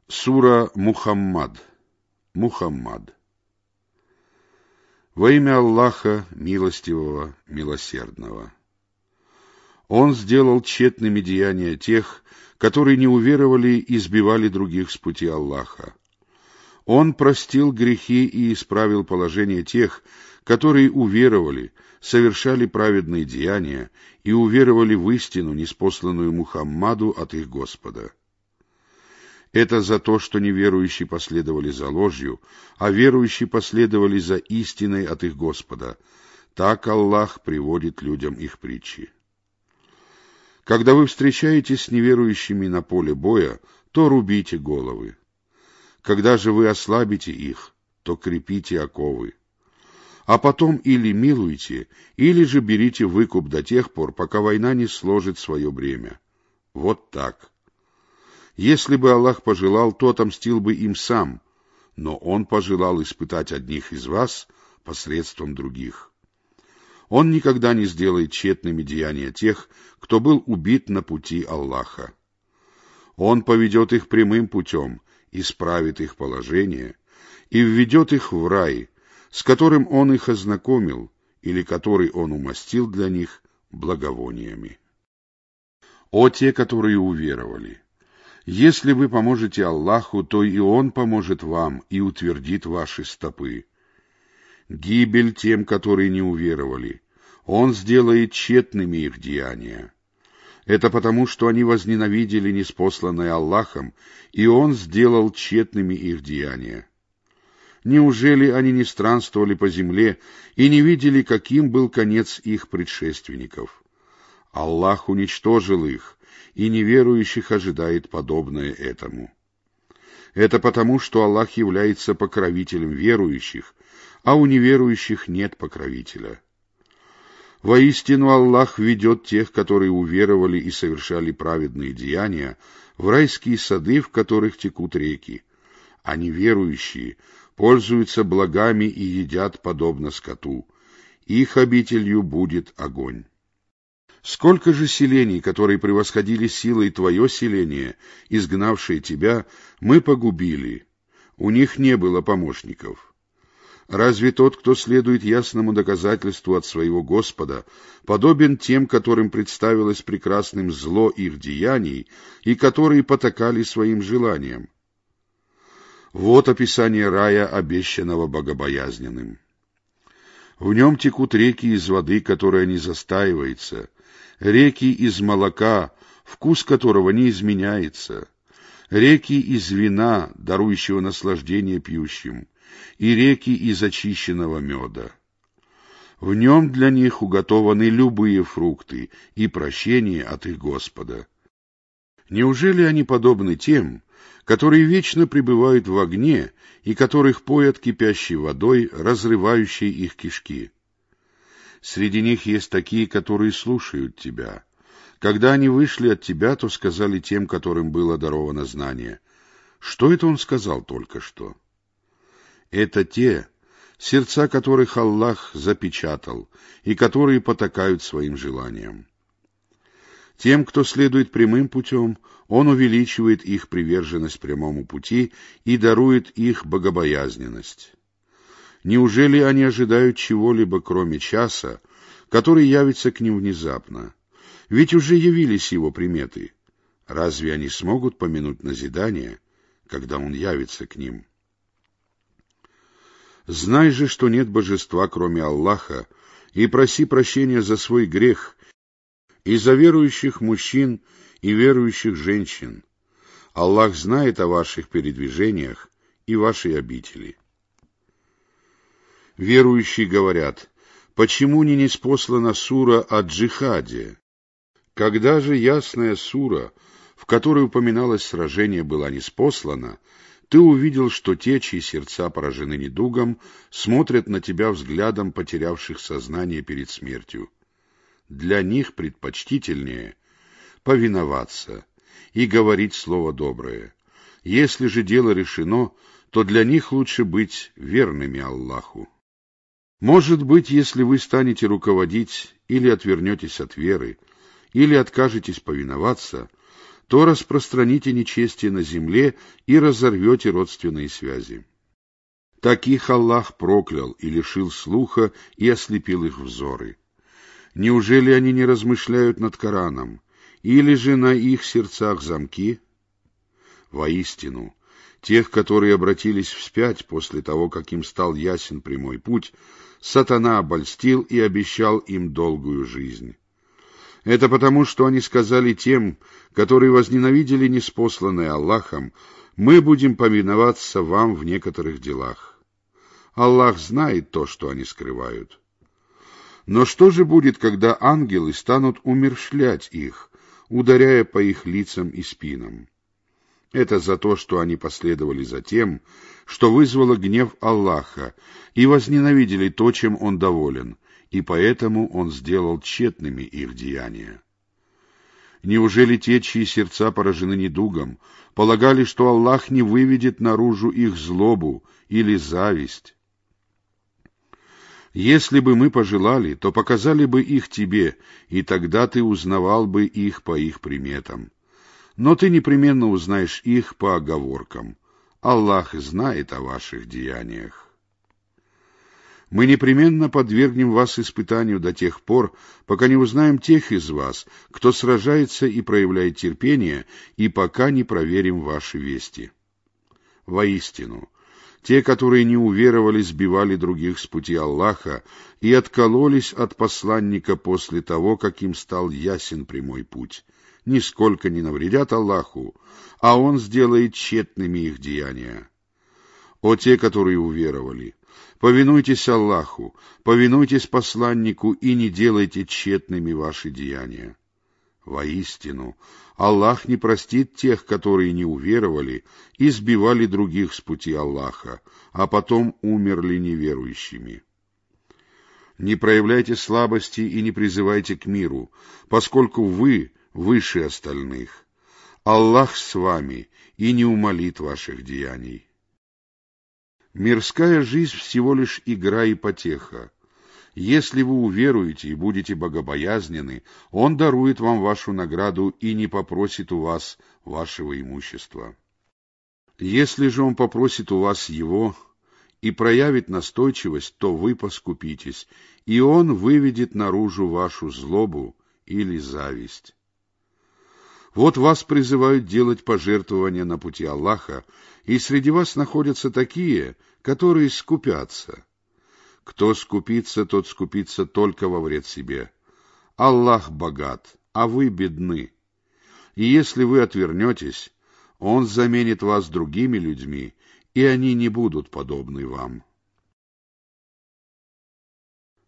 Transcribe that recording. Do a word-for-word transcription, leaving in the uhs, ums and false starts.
Сура Мухаммад. Мухаммад. Во имя Аллаха, милостивого, милосердного. Он сделал тщетными деяния тех, которые не уверовали и сбивали других с пути Аллаха. Он простил грехи и исправил положение тех, которые уверовали, совершали праведные деяния и уверовали в истину, ниспосланную Мухаммаду от их Господа. Это за то, что неверующие последовали за ложью, а верующие последовали за истиной от их Господа. Так Аллах приводит людям их притчи. Когда вы встречаетесь с неверующими на поле боя, то рубите головы. Когда же вы ослабите их, то крепите оковы. А потом или милуйте, или же берите выкуп до тех пор, пока война не сложит свое бремя. Вот так. Если бы Аллах пожелал, то отомстил бы им сам, но Он пожелал испытать одних из вас посредством других. Он никогда не сделает тщетными деяния тех, кто был убит на пути Аллаха. Он поведет их прямым путем, исправит их положение и введет их в рай, с которым Он их ознакомил, или который Он умастил для них благовониями. О те, которые уверовали! Если вы поможете Аллаху, то и Он поможет вам и утвердит ваши стопы. Гибель тем, которые не уверовали. Он сделает тщетными их деяния. Это потому, что они возненавидели ниспосланное Аллахом, и Он сделал тщетными их деяния. Неужели они не странствовали по земле и не видели, каким был конец их предшественников? Аллах уничтожил их, и неверующих ожидает подобное этому. Это потому, что Аллах является покровителем верующих, а у неверующих нет покровителя. Воистину Аллах ведет тех, которые уверовали и совершали праведные деяния, в райские сады, в которых текут реки, а неверующие пользуются благами и едят подобно скоту. Их обителью будет огонь. Сколько же селений, которые превосходили силой твое селение, изгнавшие тебя, мы погубили. У них не было помощников. Разве тот, кто следует ясному доказательству от своего Господа, подобен тем, которым представилось прекрасным зло их деяний и которые потакали своим желаниям? Вот описание рая, обещанного богобоязненным. В нем текут реки из воды, которая не застаивается, реки из молока, вкус которого не изменяется, реки из вина, дарующего наслаждение пьющим, и реки из очищенного меда. В нем для них уготованы любые фрукты и прощение от их Господа. Неужели они подобны тем, которые вечно пребывают в огне и которых поят кипящей водой, разрывающей их кишки? Среди них есть такие, которые слушают тебя. Когда они вышли от тебя, то сказали тем, которым было даровано знание: что это он сказал только что? Это те, сердца которых Аллах запечатал и которые потакают своим желаниям. Тем, кто следует прямым путем, Он увеличивает их приверженность прямому пути и дарует их богобоязненность. Неужели они ожидают чего-либо, кроме часа, который явится к ним внезапно? Ведь уже явились его приметы. Разве они смогут помянуть назидание, когда он явится к ним? Знай же, что нет божества, кроме Аллаха, и проси прощения за свой грех, и за верующих мужчин и верующих женщин. Аллах знает о ваших передвижениях и вашей обители. Верующие говорят: почему не ниспослана сура о джихаде? Когда же ясная сура, в которой упоминалось сражение, была ниспослана, ты увидел, что те, чьи сердца поражены недугом, смотрят на тебя взглядом потерявших сознание перед смертью. Для них предпочтительнее повиноваться и говорить слово доброе. Если же дело решено, то для них лучше быть верными Аллаху. Может быть, если вы станете руководить или отвернетесь от веры, или откажетесь повиноваться, то распространите нечестие на земле и разорвете родственные связи. Таких Аллах проклял и лишил слуха и ослепил их взоры. Неужели они не размышляют над Кораном, или же на их сердцах замки? Воистину, тех, которые обратились вспять после того, как им стал ясен прямой путь, сатана обольстил и обещал им долгую жизнь. Это потому, что они сказали тем, которые возненавидели ниспосланное Аллахом: мы будем повиноваться вам в некоторых делах. Аллах знает то, что они скрывают. Но что же будет, когда ангелы станут умерщвлять их, ударяя по их лицам и спинам? Это за то, что они последовали за тем, что вызвало гнев Аллаха, и возненавидели то, чем Он доволен, и поэтому Он сделал тщетными их деяния. Неужели те, чьи сердца поражены недугом, полагали, что Аллах не выведет наружу их злобу или зависть? Если бы мы пожелали, то показали бы их тебе, и тогда ты узнавал бы их по их приметам. Но ты непременно узнаешь их по оговоркам. Аллах знает о ваших деяниях. Мы непременно подвергнем вас испытанию до тех пор, пока не узнаем тех из вас, кто сражается и проявляет терпение, и пока не проверим ваши вести. Воистину, те, которые не уверовали, сбивали других с пути Аллаха и откололись от посланника после того, как им стал ясен прямой путь, нисколько не навредят Аллаху, а Он сделает тщетными их деяния. О те, которые уверовали, повинуйтесь Аллаху, повинуйтесь посланнику и не делайте тщетными ваши деяния. Воистину, Аллах не простит тех, которые не уверовали и сбивали других с пути Аллаха, а потом умерли неверующими. Не проявляйте слабости и не призывайте к миру, поскольку вы выше остальных. Аллах с вами и не умалит ваших деяний. Мирская жизнь всего лишь игра и потеха. Если вы уверуете и будете богобоязнены, Он дарует вам вашу награду и не попросит у вас вашего имущества. Если же Он попросит у вас его и проявит настойчивость, то вы поскупитесь, и Он выведет наружу вашу злобу или зависть. Вот вас призывают делать пожертвования на пути Аллаха, и среди вас находятся такие, которые скупятся. Кто скупится, тот скупится только во вред себе. Аллах богат, а вы бедны. И если вы отвернетесь, Он заменит вас другими людьми, и они не будут подобны вам.